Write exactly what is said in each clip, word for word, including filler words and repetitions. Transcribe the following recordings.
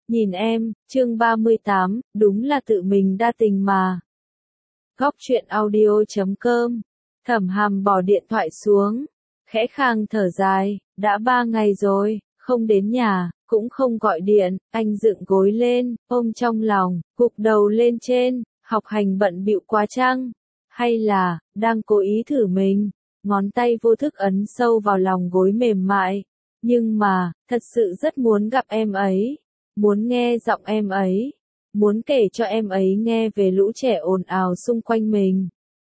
Nhìn em, chương ba mươi tám, đúng là tự mình đa tình mà. Góc truyện audio chấm com. Thẩm Hàm bỏ điện thoại xuống, khẽ khàng thở dài, đã ba ngày rồi, không đến nhà, cũng không gọi điện, anh dựng gối lên, ôm trong lòng, gục đầu lên trên, học hành bận bịu quá chăng? Hay là, đang cố ý thử mình? Ngón tay vô thức ấn sâu vào lòng gối mềm mại. Nhưng mà, thật sự rất muốn gặp em ấy. Muốn nghe giọng em ấy. Muốn kể cho em ấy nghe về lũ trẻ ồn ào xung quanh mình.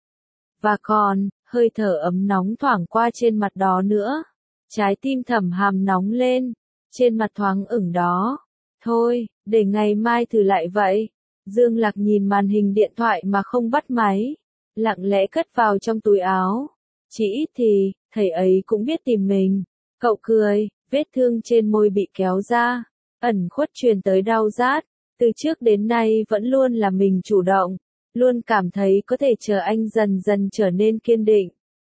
Và còn, hơi thở ấm nóng thoảng qua trên mặt đó nữa. Trái tim Thẩm Hàm nóng lên. Trên mặt thoáng ửng đó. Thôi, để ngày mai thử lại vậy. Dương Lạc nhìn màn hình điện thoại mà không bắt máy. Lặng lẽ cất vào trong túi áo. Chỉ ít thì, thầy ấy cũng biết tìm mình. Cậu cười, vết thương trên môi bị kéo ra. Ẩn khuất truyền tới đau rát. Từ trước đến nay vẫn luôn là mình chủ động. Luôn cảm thấy có thể chờ anh dần dần trở nên kiên định.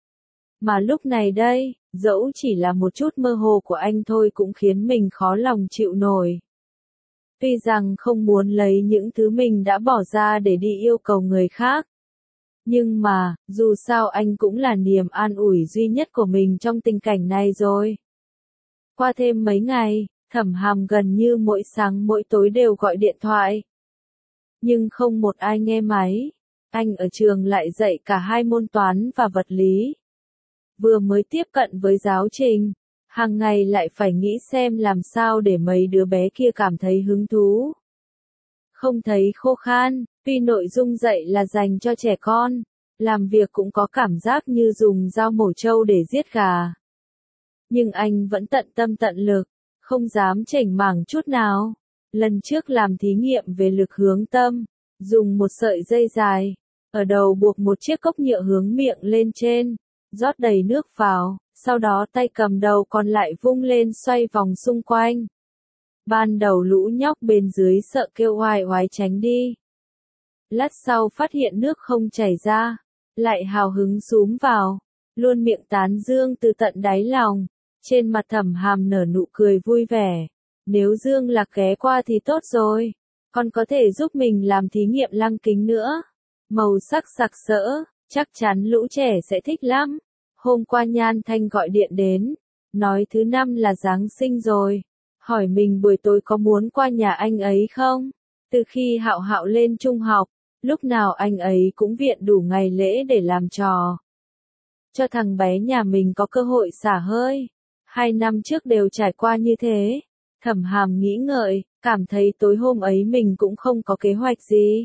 Mà lúc này đây, dẫu chỉ là một chút mơ hồ của anh thôi cũng khiến mình khó lòng chịu nổi. Tuy rằng không muốn lấy những thứ mình đã bỏ ra để đi yêu cầu người khác. Nhưng mà, dù sao anh cũng là niềm an ủi duy nhất của mình trong tình cảnh này rồi. Qua thêm mấy ngày, Thẩm Hàm gần như mỗi sáng mỗi tối đều gọi điện thoại. Nhưng không một ai nghe máy. Anh ở trường lại dạy cả hai môn toán và vật lý. Vừa mới tiếp cận với giáo trình, hàng ngày lại phải nghĩ xem làm sao để mấy đứa bé kia cảm thấy hứng thú. Không thấy khô khan, tuy nội dung dạy là dành cho trẻ con, làm việc cũng có cảm giác như dùng dao mổ trâu để giết gà. Nhưng anh vẫn tận tâm tận lực, không dám chểnh mảng chút nào. Lần trước làm thí nghiệm về lực hướng tâm, dùng một sợi dây dài, ở đầu buộc một chiếc cốc nhựa hướng miệng lên trên, rót đầy nước vào, sau đó tay cầm đầu còn lại vung lên xoay vòng xung quanh. Ban đầu lũ nhóc bên dưới sợ kêu oai oái tránh đi. Lát sau phát hiện nước không chảy ra, lại hào hứng xúm vào, luôn miệng tán dương từ tận đáy lòng. Trên mặt Thẩm Hàm nở nụ cười vui vẻ. Nếu Dương Lạc ghé qua thì tốt rồi. Còn có thể giúp mình làm thí nghiệm lăng kính nữa. Màu sắc sặc sỡ, chắc chắn lũ trẻ sẽ thích lắm. Hôm qua Nhan Thanh gọi điện đến. Nói thứ năm là Giáng sinh rồi. Hỏi mình buổi tối có muốn qua nhà anh ấy không? Từ khi Hạo Hạo lên trung học, lúc nào anh ấy cũng viện đủ ngày lễ để làm trò. Cho thằng bé nhà mình có cơ hội xả hơi. Hai năm trước đều trải qua như thế. Thẩm Hàm nghĩ ngợi, cảm thấy tối hôm ấy mình cũng không có kế hoạch gì.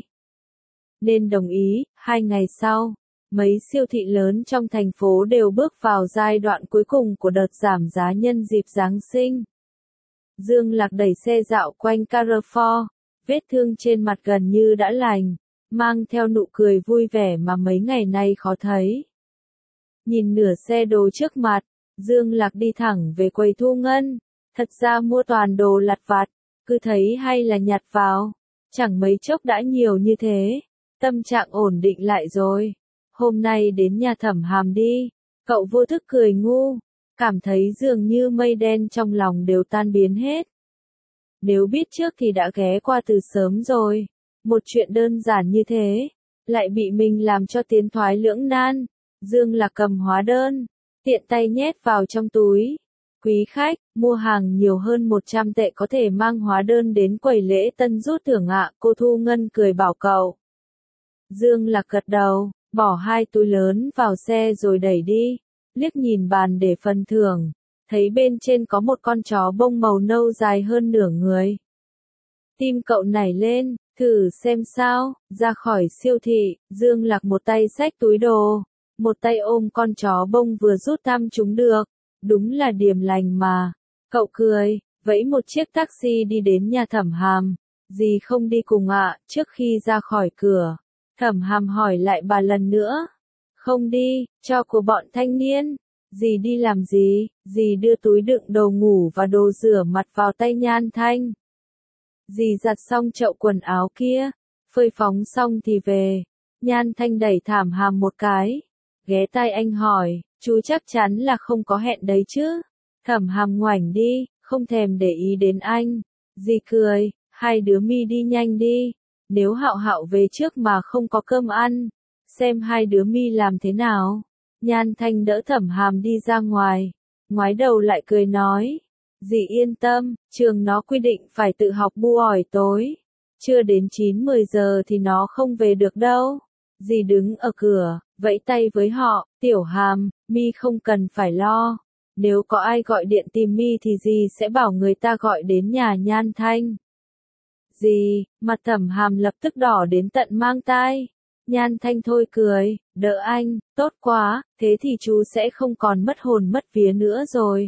Nên đồng ý. Hai ngày sau, mấy siêu thị lớn trong thành phố đều bước vào giai đoạn cuối cùng của đợt giảm giá nhân dịp Giáng sinh. Dương Lạc đẩy xe dạo quanh Carrefour, vết thương trên mặt gần như đã lành, mang theo nụ cười vui vẻ mà mấy ngày nay khó thấy. Nhìn nửa xe đồ trước mặt, Dương Lạc đi thẳng về quầy thu ngân, thật ra mua toàn đồ lặt vặt, cứ thấy hay là nhặt vào, chẳng mấy chốc đã nhiều như thế, tâm trạng ổn định lại rồi. Hôm nay đến nhà Thẩm Hàm đi, cậu vô thức cười ngu, cảm thấy dường như mây đen trong lòng đều tan biến hết. Nếu biết trước thì đã ghé qua từ sớm rồi, một chuyện đơn giản như thế, lại bị mình làm cho tiến thoái lưỡng nan. Dương Lạc cầm hóa đơn, tiện tay nhét vào trong túi. Quý khách, mua hàng nhiều hơn một trăm tệ có thể mang hóa đơn đến quầy lễ tân rút thưởng ạ, cô thu ngân cười bảo cậu. Dương Lạc gật đầu, bỏ hai túi lớn vào xe rồi đẩy đi, liếc nhìn bàn để phần thưởng, thấy bên trên có một con chó bông màu nâu dài hơn nửa người. Tim cậu nảy lên, thử xem sao. Ra khỏi siêu thị, Dương Lạc một tay xách túi đồ, một tay ôm con chó bông vừa rút thăm chúng được. Đúng là điềm lành mà. Cậu cười, vẫy một chiếc taxi đi đến nhà Thẩm Hàm. Dì không đi cùng ạ? Trước khi ra khỏi cửa, Thẩm Hàm hỏi lại bà lần nữa. Không đi, cho của bọn thanh niên. Dì đi làm gì? Dì đưa túi đựng đồ ngủ và đồ rửa mặt vào tay Nhan Thanh. Dì giặt xong chậu quần áo kia, phơi phóng xong thì về. Nhan Thanh đẩy Thẩm Hàm một cái, ghé tai anh hỏi, chú chắc chắn là không có hẹn đấy chứ? Thẩm Hàm ngoảnh đi, không thèm để ý đến anh. Dì cười, hai đứa mi đi nhanh đi, nếu Hạo Hạo về trước mà không có cơm ăn, xem hai đứa mi làm thế nào. Nhan Thanh đỡ Thẩm Hàm đi ra ngoài, ngoái đầu lại cười nói, dì yên tâm, trường nó quy định phải tự học bu ỏi tối, chưa đến chín mười giờ thì nó không về được đâu. Dì đứng ở cửa, vẫy tay với họ, Tiểu Hàm, mi không cần phải lo, nếu có ai gọi điện tìm mi thì dì sẽ bảo người ta gọi đến nhà Nhan Thanh. Dì, mặt Thẩm Hàm lập tức đỏ đến tận mang tai. Nhan Thanh thôi cười, đỡ anh, tốt quá, thế thì chú sẽ không còn mất hồn mất vía nữa rồi.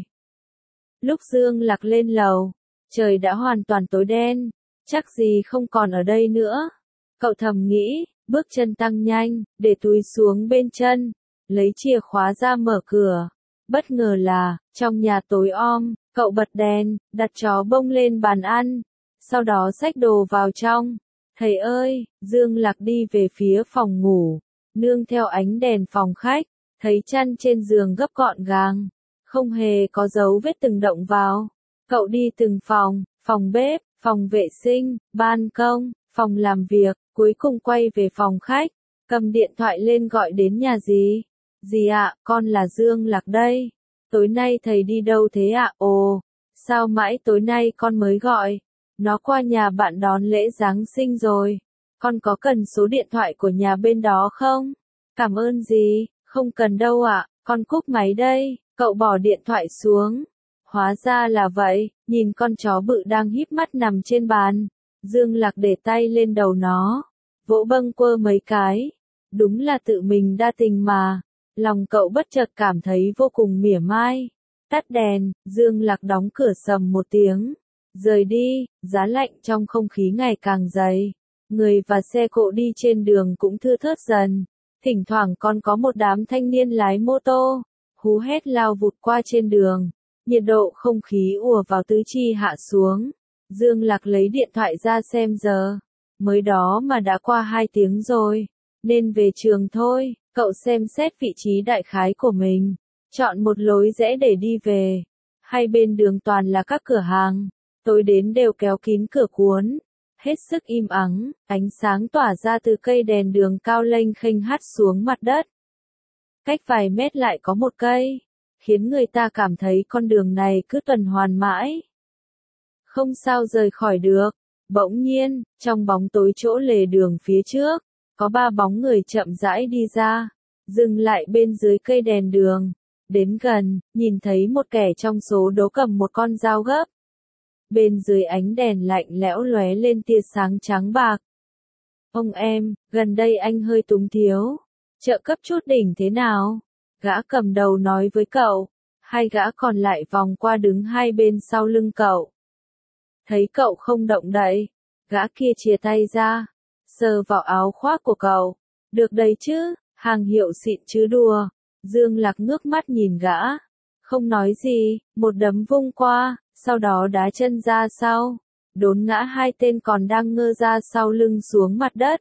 Lúc Dương Lạc lên lầu, trời đã hoàn toàn tối đen, chắc gì không còn ở đây nữa. Cậu thầm nghĩ, bước chân tăng nhanh, để túi xuống bên chân, lấy chìa khóa ra mở cửa. Bất ngờ là, trong nhà tối om, cậu bật đèn, đặt chó bông lên bàn ăn, sau đó xách đồ vào trong. Thầy ơi, Dương Lạc đi về phía phòng ngủ, nương theo ánh đèn phòng khách, thấy chăn trên giường gấp gọn gàng, không hề có dấu vết từng động vào. Cậu đi từng phòng, phòng bếp, phòng vệ sinh, ban công, phòng làm việc, cuối cùng quay về phòng khách, cầm điện thoại lên gọi đến nhà dì. Dì ạ, con là Dương Lạc đây. Tối nay thầy đi đâu thế ạ? Ồ, sao mãi tối nay con mới gọi? Nó qua nhà bạn đón lễ Giáng sinh rồi. Con có cần số điện thoại của nhà bên đó không? Cảm ơn dì, không cần đâu ạ, con cúp máy đây. Cậu bỏ điện thoại xuống. Hóa ra là vậy, nhìn con chó bự đang híp mắt nằm trên bàn. Dương Lạc để tay lên đầu nó, vỗ bâng quơ mấy cái. Đúng là tự mình đa tình mà. Lòng cậu bất chợt cảm thấy vô cùng mỉa mai. Tắt đèn, Dương Lạc đóng cửa sầm một tiếng. Rời đi, giá lạnh trong không khí ngày càng dày. Người và xe cộ đi trên đường cũng thưa thớt dần. Thỉnh thoảng còn có một đám thanh niên lái mô tô, hú hét lao vụt qua trên đường. Nhiệt độ không khí ùa vào tứ chi hạ xuống. Dương Lạc lấy điện thoại ra xem giờ. Mới đó mà đã qua hai tiếng rồi. Nên về trường thôi. Cậu xem xét vị trí đại khái của mình. Chọn một lối rẽ để đi về. Hai bên đường toàn là các cửa hàng. Tối đến đều kéo kín cửa cuốn. Hết sức im ắng, ánh sáng tỏa ra từ cây đèn đường cao lênh khênh hắt xuống mặt đất. Cách vài mét lại có một cây, khiến người ta cảm thấy con đường này cứ tuần hoàn mãi. Không sao rời khỏi được. Bỗng nhiên, trong bóng tối chỗ lề đường phía trước, có ba bóng người chậm rãi đi ra, dừng lại bên dưới cây đèn đường. Đến gần, nhìn thấy một kẻ trong số đó cầm một con dao gấp. Bên dưới ánh đèn lạnh lẽo lóe lên tia sáng trắng bạc. Ông em, gần đây anh hơi túng thiếu. Trợ cấp chút đỉnh thế nào? Gã cầm đầu nói với cậu. Hai gã còn lại vòng qua đứng hai bên sau lưng cậu. Thấy cậu không động đậy, gã kia chìa tay ra, sờ vào áo khoác của cậu. Được đấy chứ, hàng hiệu xịn chứ đùa. Dương Lạc ngước mắt nhìn gã, không nói gì, một đấm vung qua, sau đó đá chân ra sau, đốn ngã hai tên còn đang ngơ ra sau lưng xuống mặt đất.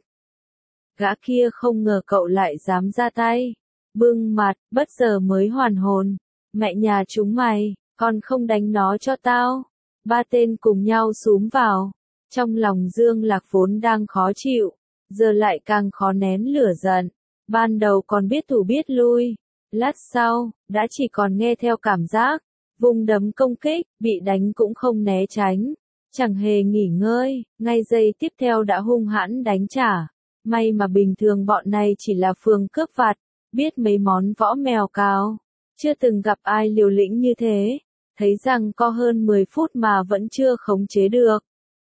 Gã kia không ngờ cậu lại dám ra tay, bưng mặt, bất giờ mới hoàn hồn. Mẹ nhà chúng mày, còn không đánh nó cho tao. Ba tên cùng nhau xúm vào. Trong lòng Dương Lạc vốn đang khó chịu, giờ lại càng khó nén lửa giận. Ban đầu còn biết thủ biết lui, lát sau, đã chỉ còn nghe theo cảm giác. Vùng đấm công kích, bị đánh cũng không né tránh. Chẳng hề nghỉ ngơi, ngay giây tiếp theo đã hung hãn đánh trả. May mà bình thường bọn này chỉ là phường cướp vặt, biết mấy món võ mèo cào. Chưa từng gặp ai liều lĩnh như thế. Thấy rằng có hơn mười phút mà vẫn chưa khống chế được.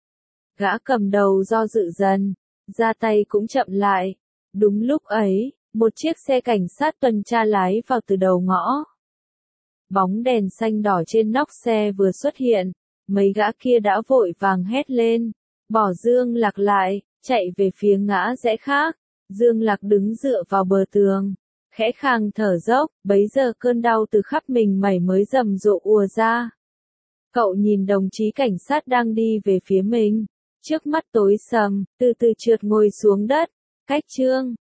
Gã cầm đầu do dự dần, ra tay cũng chậm lại. Đúng lúc ấy, một chiếc xe cảnh sát tuần tra lái vào từ đầu ngõ. Bóng đèn xanh đỏ trên nóc xe vừa xuất hiện, mấy gã kia đã vội vàng hét lên, bỏ Dương Lạc lại, chạy về phía ngã rẽ khác. Dương Lạc đứng dựa vào bờ tường, khẽ khàng thở dốc, bấy giờ cơn đau từ khắp mình mẩy mới rầm rộ ùa ra. Cậu nhìn đồng chí cảnh sát đang đi về phía mình, trước mắt tối sầm, từ từ trượt ngồi xuống đất. Cách chương